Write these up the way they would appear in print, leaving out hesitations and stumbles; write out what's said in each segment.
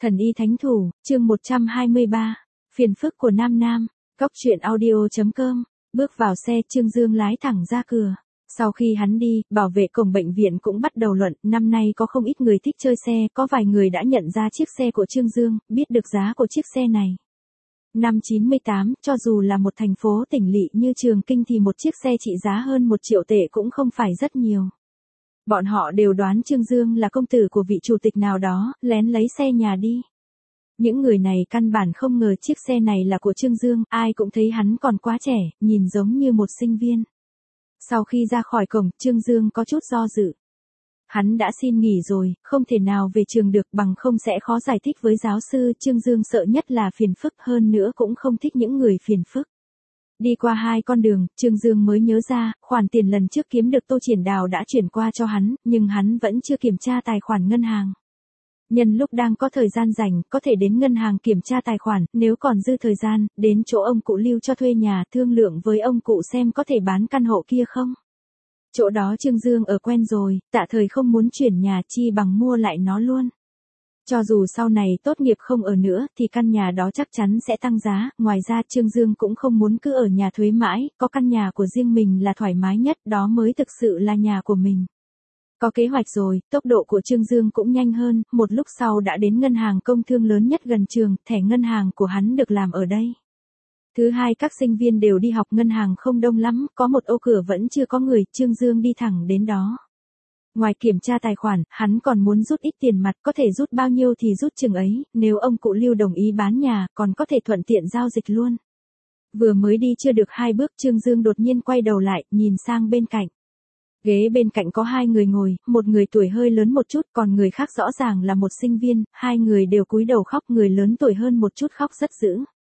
Thần y thánh thủ, chương 123. Phiền phức của Nam Nam. Cóc truyện audio.com. Bước vào xe, Trương Dương lái thẳng ra cửa. Sau khi hắn đi, bảo vệ cổng bệnh viện cũng bắt đầu luận, năm nay có không ít người thích chơi xe, có vài người đã nhận ra chiếc xe của Trương Dương, biết được giá của chiếc xe này. Năm 98, cho dù là một thành phố tỉnh lỵ như Trường Kinh thì một chiếc xe trị giá hơn 1 triệu tệ cũng không phải rất nhiều. Bọn họ đều đoán Trương Dương là công tử của vị chủ tịch nào đó, lén lấy xe nhà đi. Những người này căn bản không ngờ chiếc xe này là của Trương Dương, ai cũng thấy hắn còn quá trẻ, nhìn giống như một sinh viên. Sau khi ra khỏi cổng, Trương Dương có chút do dự. Hắn đã xin nghỉ rồi, không thể nào về trường được, bằng không sẽ khó giải thích với giáo sư. Trương Dương sợ nhất là phiền phức, hơn nữa cũng không thích những người phiền phức. Đi qua 2 con đường, Trương Dương mới nhớ ra, khoản tiền lần trước kiếm được Tô Triển Đào đã chuyển qua cho hắn, nhưng hắn vẫn chưa kiểm tra tài khoản ngân hàng. Nhân lúc đang có thời gian rảnh, có thể đến ngân hàng kiểm tra tài khoản, nếu còn dư thời gian, đến chỗ ông cụ Lưu cho thuê nhà, thương lượng với ông cụ xem có thể bán căn hộ kia không. Chỗ đó Trương Dương ở quen rồi, tạm thời không muốn chuyển nhà, chi bằng mua lại nó luôn. Cho dù sau này tốt nghiệp không ở nữa, thì căn nhà đó chắc chắn sẽ tăng giá, ngoài ra Trương Dương cũng không muốn cứ ở nhà thuế mãi, có căn nhà của riêng mình là thoải mái nhất, đó mới thực sự là nhà của mình. Có kế hoạch rồi, tốc độ của Trương Dương cũng nhanh hơn, một lúc sau đã đến ngân hàng công thương lớn nhất gần trường, thẻ ngân hàng của hắn được làm ở đây. Thứ hai, các sinh viên đều đi học, ngân hàng không đông lắm, có một ô cửa vẫn chưa có người, Trương Dương đi thẳng đến đó. Ngoài kiểm tra tài khoản, hắn còn muốn rút ít tiền mặt, có thể rút bao nhiêu thì rút chừng ấy, nếu ông cụ Lưu đồng ý bán nhà, còn có thể thuận tiện giao dịch luôn. Vừa mới đi chưa được 2 bước, Trương Dương đột nhiên quay đầu lại, nhìn sang bên cạnh. Ghế bên cạnh có 2 người ngồi, một người tuổi hơi lớn một chút, còn người khác rõ ràng là một sinh viên, 2 người đều cúi đầu khóc, người lớn tuổi hơn một chút khóc rất dữ.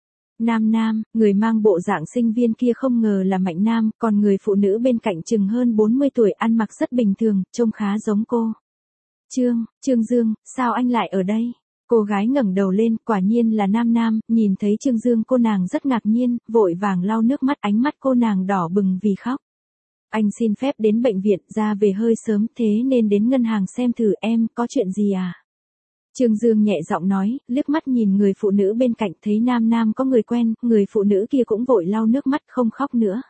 Nam Nam, người mang bộ dạng sinh viên kia không ngờ là Mạnh Nam, còn người phụ nữ bên cạnh chừng hơn 40 tuổi, ăn mặc rất bình thường, trông khá giống cô. Trương Dương, sao anh lại ở đây? Cô gái ngẩng đầu lên, quả nhiên là Nam Nam, nhìn thấy Trương Dương cô nàng rất ngạc nhiên, vội vàng lau nước mắt, ánh mắt cô nàng đỏ bừng vì khóc. Anh xin phép đến bệnh viện, ra về hơi sớm, thế nên đến ngân hàng xem thử. Em, có chuyện gì à? Trương Dương nhẹ giọng nói, liếc mắt nhìn người phụ nữ bên cạnh, thấy Nam Nam có người quen, người phụ nữ kia cũng vội lau nước mắt, không khóc nữa.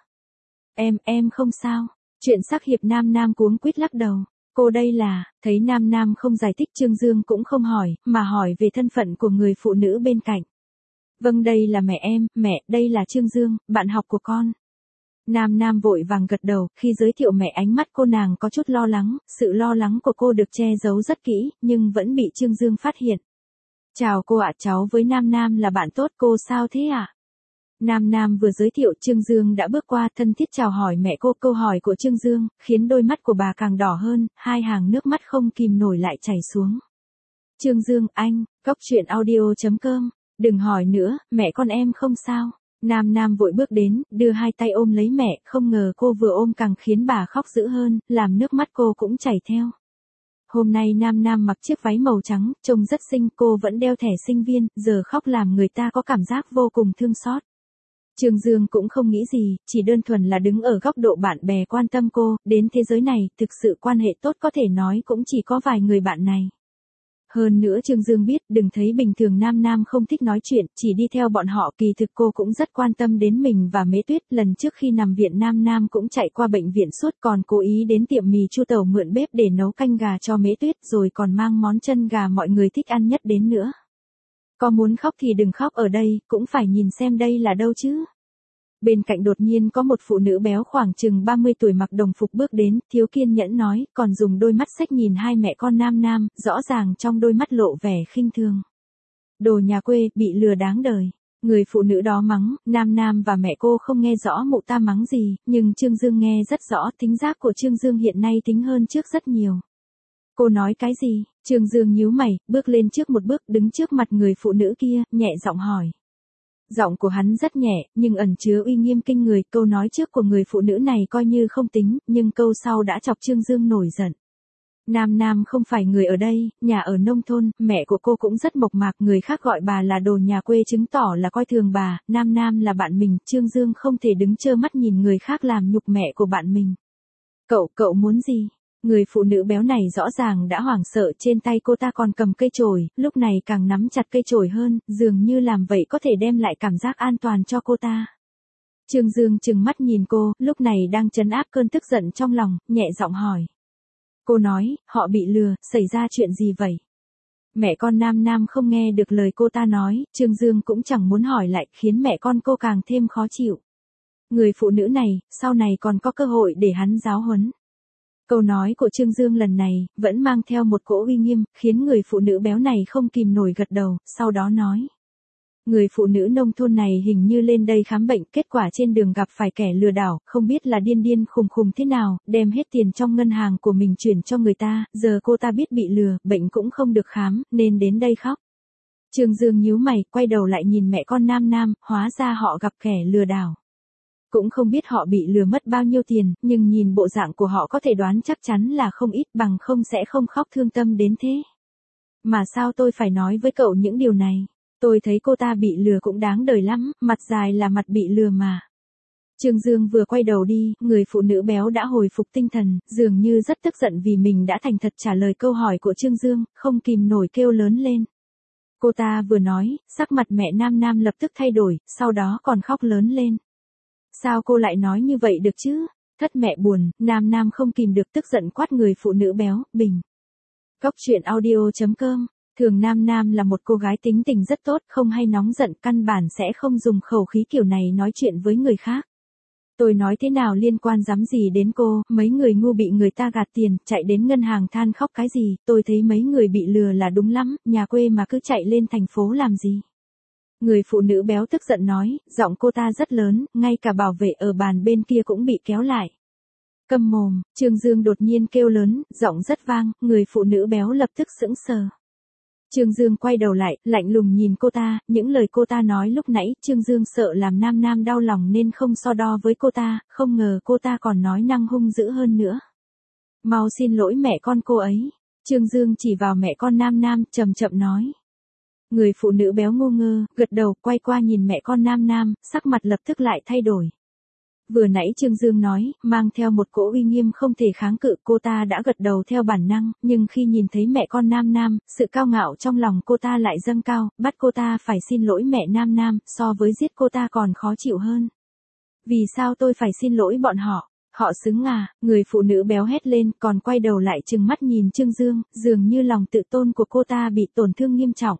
Em không sao. Chuyện sắc hiệp. Nam Nam cuống quýt lắc đầu. Cô đây là, thấy Nam Nam không giải thích, Trương Dương cũng không hỏi, mà hỏi về thân phận của người phụ nữ bên cạnh. Vâng, đây là mẹ em, mẹ, đây là Trương Dương, bạn học của con. Nam Nam vội vàng gật đầu, khi giới thiệu mẹ ánh mắt cô nàng có chút lo lắng, sự lo lắng của cô được che giấu rất kỹ, nhưng vẫn bị Trương Dương phát hiện. Chào cô ạ, cháu với Nam Nam là bạn tốt, cô sao thế ạ? Nam Nam vừa giới thiệu, Trương Dương đã bước qua, thân thiết chào hỏi mẹ cô. Câu hỏi của Trương Dương khiến đôi mắt của bà càng đỏ hơn, 2 hàng nước mắt không kìm nổi lại chảy xuống. Trương Dương, anh, Cóc truyện audio.com, đừng hỏi nữa, mẹ con em không sao. Nam Nam vội bước đến, đưa 2 tay ôm lấy mẹ, không ngờ cô vừa ôm càng khiến bà khóc dữ hơn, làm nước mắt cô cũng chảy theo. Hôm nay Nam Nam mặc chiếc váy màu trắng, trông rất xinh, cô vẫn đeo thẻ sinh viên, giờ khóc làm người ta có cảm giác vô cùng thương xót. Trương Dương cũng không nghĩ gì, chỉ đơn thuần là đứng ở góc độ bạn bè quan tâm cô, đến thế giới này, thực sự quan hệ tốt có thể nói cũng chỉ có vài người bạn này. Hơn nữa Trương Dương biết, đừng thấy bình thường Nam Nam không thích nói chuyện, chỉ đi theo bọn họ, kỳ thực cô cũng rất quan tâm đến mình và Mễ Tuyết. Lần trước khi nằm viện Nam Nam cũng chạy qua bệnh viện suốt, còn cố ý đến tiệm mì Chu Tẩu mượn bếp để nấu canh gà cho Mễ Tuyết, rồi còn mang món chân gà mọi người thích ăn nhất đến nữa. Có muốn khóc thì đừng khóc ở đây, cũng phải nhìn xem đây là đâu chứ. Bên cạnh đột nhiên có một phụ nữ béo khoảng chừng 30 tuổi mặc đồng phục bước đến, thiếu kiên nhẫn nói, còn dùng đôi mắt xếch nhìn 2 mẹ con Nam Nam, rõ ràng trong đôi mắt lộ vẻ khinh thường. Đồ nhà quê, bị lừa đáng đời. Người phụ nữ đó mắng, Nam Nam và mẹ cô không nghe rõ mụ ta mắng gì, nhưng Trương Dương nghe rất rõ, thính giác của Trương Dương hiện nay tính hơn trước rất nhiều. Cô nói cái gì? Trương Dương nhíu mày, bước lên trước một bước, đứng trước mặt người phụ nữ kia, nhẹ giọng hỏi. Giọng của hắn rất nhẹ, nhưng ẩn chứa uy nghiêm kinh người, câu nói trước của người phụ nữ này coi như không tính, nhưng câu sau đã chọc Trương Dương nổi giận. Nam Nam không phải người ở đây, nhà ở nông thôn, mẹ của cô cũng rất mộc mạc, người khác gọi bà là đồ nhà quê chứng tỏ là coi thường bà, Nam Nam là bạn mình, Trương Dương không thể đứng trơ mắt nhìn người khác làm nhục mẹ của bạn mình. Cậu muốn gì? Người phụ nữ béo này rõ ràng đã hoảng sợ, trên tay cô ta còn cầm cây chổi, lúc này càng nắm chặt cây chổi hơn, dường như làm vậy có thể đem lại cảm giác an toàn cho cô ta. Trương Dương trừng mắt nhìn cô, lúc này đang trấn áp cơn tức giận trong lòng, nhẹ giọng hỏi. Cô nói, họ bị lừa, xảy ra chuyện gì vậy? Mẹ con Nam Nam không nghe được lời cô ta nói, Trương Dương cũng chẳng muốn hỏi lại, khiến mẹ con cô càng thêm khó chịu. Người phụ nữ này, sau này còn có cơ hội để hắn giáo huấn. Câu nói của Trương Dương lần này, vẫn mang theo một cỗ uy nghiêm, khiến người phụ nữ béo này không kìm nổi gật đầu, sau đó nói. Người phụ nữ nông thôn này hình như lên đây khám bệnh, kết quả trên đường gặp phải kẻ lừa đảo, không biết là điên điên khùng khùng thế nào, đem hết tiền trong ngân hàng của mình chuyển cho người ta, giờ cô ta biết bị lừa, bệnh cũng không được khám, nên đến đây khóc. Trương Dương nhíu mày, quay đầu lại nhìn mẹ con Nam Nam, hóa ra họ gặp kẻ lừa đảo. Cũng không biết họ bị lừa mất bao nhiêu tiền, nhưng nhìn bộ dạng của họ có thể đoán chắc chắn là không ít, bằng không sẽ không khóc thương tâm đến thế. Mà sao tôi phải nói với cậu những điều này? Tôi thấy cô ta bị lừa cũng đáng đời lắm, mặt dài là mặt bị lừa mà. Trương Dương vừa quay đầu đi, người phụ nữ béo đã hồi phục tinh thần, dường như rất tức giận vì mình đã thành thật trả lời câu hỏi của Trương Dương, không kìm nổi kêu lớn lên. Cô ta vừa nói, sắc mặt mẹ Nam Nam lập tức thay đổi, sau đó còn khóc lớn lên. Sao cô lại nói như vậy được chứ? Thất mẹ buồn, Nam Nam không kìm được tức giận quát người phụ nữ béo, bình. Cóc truyện audio.com. Thường Nam Nam là một cô gái tính tình rất tốt, không hay nóng giận, căn bản sẽ không dùng khẩu khí kiểu này nói chuyện với người khác. Tôi nói thế nào liên quan dám gì đến cô, mấy người ngu bị người ta gạt tiền, chạy đến ngân hàng than khóc cái gì, tôi thấy mấy người bị lừa là đúng lắm, nhà quê mà cứ chạy lên thành phố làm gì. Người phụ nữ béo tức giận nói, giọng cô ta rất lớn, ngay cả bảo vệ ở bàn bên kia cũng bị kéo lại. Câm mồm, Trương Dương đột nhiên kêu lớn, giọng rất vang, người phụ nữ béo lập tức sững sờ. Trương Dương quay đầu lại, lạnh lùng nhìn cô ta, những lời cô ta nói lúc nãy, Trương Dương sợ làm Nam Nam đau lòng nên không so đo với cô ta, không ngờ cô ta còn nói năng hung dữ hơn nữa. Mau xin lỗi mẹ con cô ấy. Trương Dương chỉ vào mẹ con Nam Nam, chậm chậm nói. Người phụ nữ béo ngu ngơ, gật đầu, quay qua nhìn mẹ con Nam Nam, sắc mặt lập tức lại thay đổi. Vừa nãy Trương Dương nói, mang theo một cỗ uy nghiêm không thể kháng cự, cô ta đã gật đầu theo bản năng, nhưng khi nhìn thấy mẹ con Nam Nam, sự cao ngạo trong lòng cô ta lại dâng cao, bắt cô ta phải xin lỗi mẹ Nam Nam, so với giết cô ta còn khó chịu hơn. Vì sao tôi phải xin lỗi bọn họ? Họ xứng à? Người phụ nữ béo hét lên, còn quay đầu lại trừng mắt nhìn Trương Dương, dường như lòng tự tôn của cô ta bị tổn thương nghiêm trọng.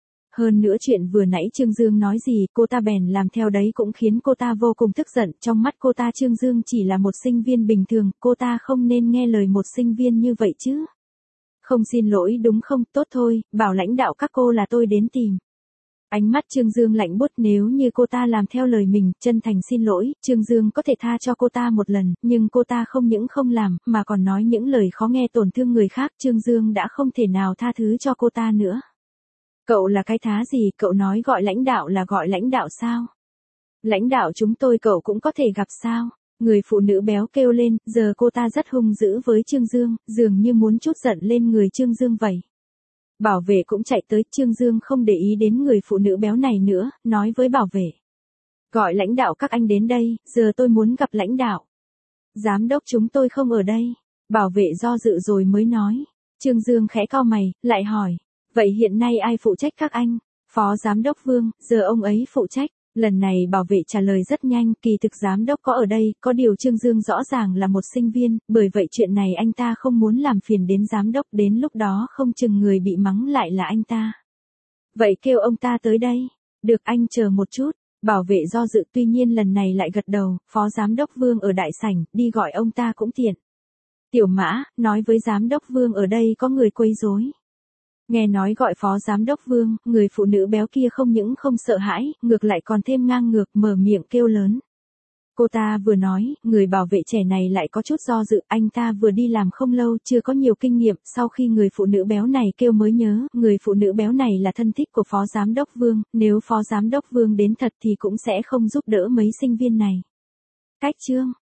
Hơn nữa chuyện vừa nãy Trương Dương nói gì cô ta bèn làm theo đấy cũng khiến cô ta vô cùng tức giận, trong mắt cô ta Trương Dương chỉ là một sinh viên bình thường, cô ta không nên nghe lời một sinh viên như vậy chứ. Không xin lỗi đúng không, tốt thôi, bảo lãnh đạo các cô là tôi đến tìm. Ánh mắt Trương Dương lạnh buốt, nếu như cô ta làm theo lời mình, chân thành xin lỗi, Trương Dương có thể tha cho cô ta một lần, nhưng cô ta không những không làm, mà còn nói những lời khó nghe tổn thương người khác, Trương Dương đã không thể nào tha thứ cho cô ta nữa. Cậu là cái thá gì, cậu nói gọi lãnh đạo là gọi lãnh đạo sao? Lãnh đạo chúng tôi cậu cũng có thể gặp sao? Người phụ nữ béo kêu lên, giờ cô ta rất hung dữ với Trương Dương, dường như muốn trút giận lên người Trương Dương vậy. Bảo vệ cũng chạy tới, Trương Dương không để ý đến người phụ nữ béo này nữa, nói với bảo vệ. Gọi lãnh đạo các anh đến đây, giờ tôi muốn gặp lãnh đạo. Giám đốc chúng tôi không ở đây. Bảo vệ do dự rồi mới nói. Trương Dương khẽ cau mày, lại hỏi. Vậy hiện nay ai phụ trách các anh? Phó giám đốc Vương, giờ ông ấy phụ trách. Lần này bảo vệ trả lời rất nhanh, kỳ thực giám đốc có ở đây, có điều Trương Dương rõ ràng là một sinh viên, bởi vậy chuyện này anh ta không muốn làm phiền đến giám đốc, đến lúc đó không chừng người bị mắng lại là anh ta. Vậy kêu ông ta tới đây. Được, anh chờ một chút. Bảo vệ do dự, tuy nhiên lần này lại gật đầu, phó giám đốc Vương ở đại sảnh, đi gọi ông ta cũng tiện. Tiểu Mã, nói với giám đốc Vương ở đây có người quấy rối. Nghe nói gọi phó giám đốc Vương, người phụ nữ béo kia không những không sợ hãi, ngược lại còn thêm ngang ngược, mở miệng kêu lớn. Cô ta vừa nói, người bảo vệ trẻ này lại có chút do dự, anh ta vừa đi làm không lâu, chưa có nhiều kinh nghiệm, sau khi người phụ nữ béo này kêu mới nhớ, người phụ nữ béo này là thân thích của phó giám đốc Vương, nếu phó giám đốc Vương đến thật thì cũng sẽ không giúp đỡ mấy sinh viên này. Cách chương